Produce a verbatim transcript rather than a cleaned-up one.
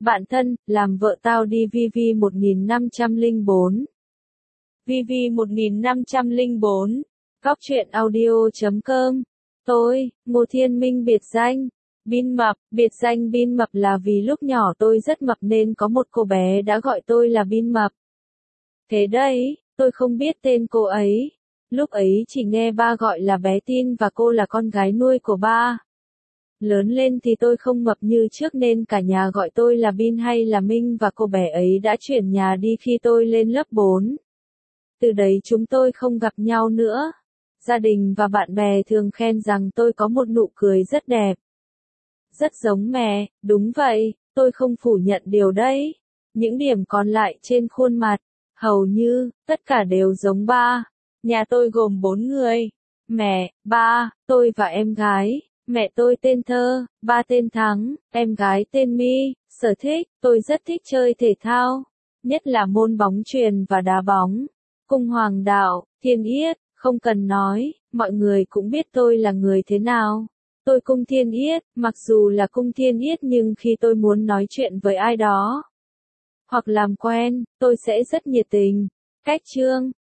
Bạn thân, làm vợ tao đi vê vê một nghìn năm trăm lẻ bốn. vê vê một nghìn năm trăm lẻ bốn. Góc truyện audio chấm com. Tôi, Ngô Thiên Minh biệt danh Bin Mập. Biệt danh Bin Mập là vì lúc nhỏ tôi rất mập nên có một cô bé đã gọi tôi là Bin Mập. Thế đấy, tôi không biết tên cô ấy. Lúc ấy chỉ nghe ba gọi là bé Tin và cô là con gái nuôi của ba. Lớn lên thì tôi không mập như trước nên cả nhà gọi tôi là Bin hay là Minh và cô bé ấy đã chuyển nhà đi khi tôi lên lớp bốn. Từ đấy chúng tôi không gặp nhau nữa. Gia đình và bạn bè thường khen rằng tôi có một nụ cười rất đẹp. Rất giống mẹ, đúng vậy, tôi không phủ nhận điều đấy. Những điểm còn lại trên khuôn mặt, hầu như, tất cả đều giống ba. Nhà tôi gồm bốn người. Mẹ, ba, tôi và em gái. Mẹ tôi tên Thơ, ba tên Thắng, em gái tên My. Sở thích, tôi rất thích chơi thể thao, nhất là môn bóng chuyền và đá bóng. Cung Hoàng Đạo, Thiên Yết, không cần nói, mọi người cũng biết tôi là người thế nào. Tôi cung Thiên Yết, mặc dù là cung Thiên Yết nhưng khi tôi muốn nói chuyện với ai đó hoặc làm quen, tôi sẽ rất nhiệt tình. Cách chương